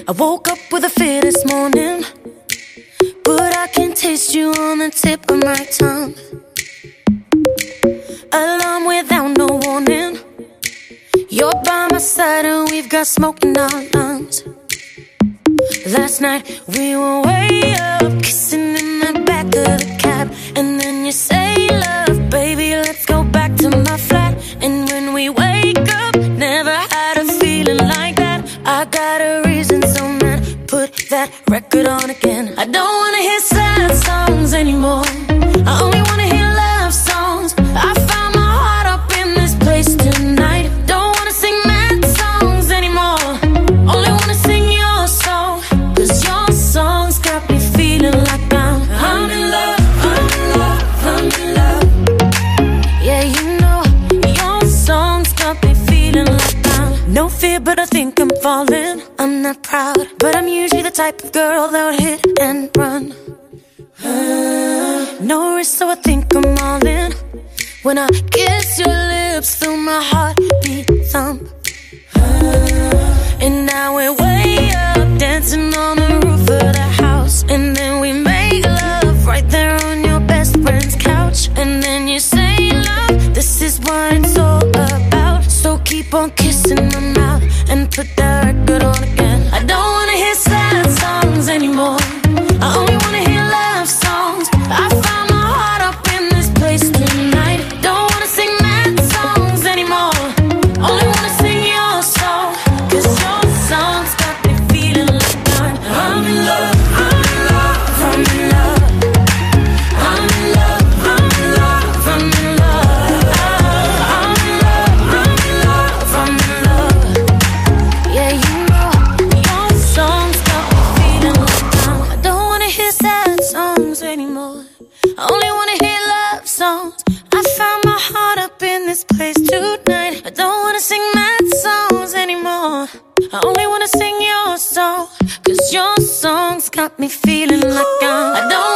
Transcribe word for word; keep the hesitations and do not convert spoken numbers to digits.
I woke up with a fear this morning, but I can taste you on the tip of my tongue. Alarm without no warning, you're by my side and we've got smoke in our lungs. Last night we were way up, kissing in the back of the cab. And then you say, love, baby, let's go back to my flat. And when we wake up, never had a feeling like that. I got a reason, so man, put that record on again. I don't wanna hear sad songs anymore, I only wanna hear love songs. I found my heart up in this place tonight. Don't wanna sing mad songs anymore, only wanna sing your song. Cause your songs got me feeling like I'm I'm in love, I'm in love, I'm in love. Yeah, you know, your songs got me feeling like I'm no fear, but I think I'm falling. I'm not proud, but I'm usually the type of girl that would hit and run. uh, No risk, so I think I'm all in. When I kiss your lips, feel my heartbeat thump. uh, And now we're way up, dancing on the roof of the house. And then we make love right there on your best friend's couch. And then you say, love, this is what it's all about. So keep on kissing my mouth and put that record on again. I don't wanna hear sad songs anymore, I only wanna hear love songs. I found my heart up in this place tonight. Don't wanna sing mad songs anymore, only wanna sing your song. Cause your songs got me feeling like I'm I'm in love, I'm in love, I'm in love. I'm in love, I'm in love, I'm in love. I'm in love, I'm in love, I'm in love. Yeah, you know, your songs got me feeling like I'm I don't wanna hear sad songs anymore, I only wanna hear love songs. I found my heart up in this place tonight. I don't wanna sing mad songs anymore, I only wanna sing your song. Cause your songs got me feeling like I'm I don't